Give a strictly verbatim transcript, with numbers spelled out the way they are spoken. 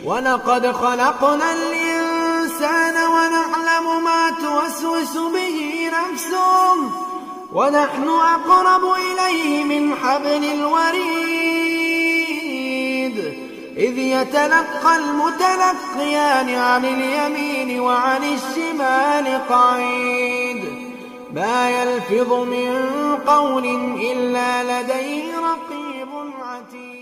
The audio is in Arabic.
ولقد خلقنا الإنسان ونعلم ما توسوس به نفسه ونحن أقرب إليه من حبل الوريد إذ يتلقى المتلقيان عن اليمين وعن الشمال قعيد ما يلفظ من قول إلا لديه رقيب عتيد.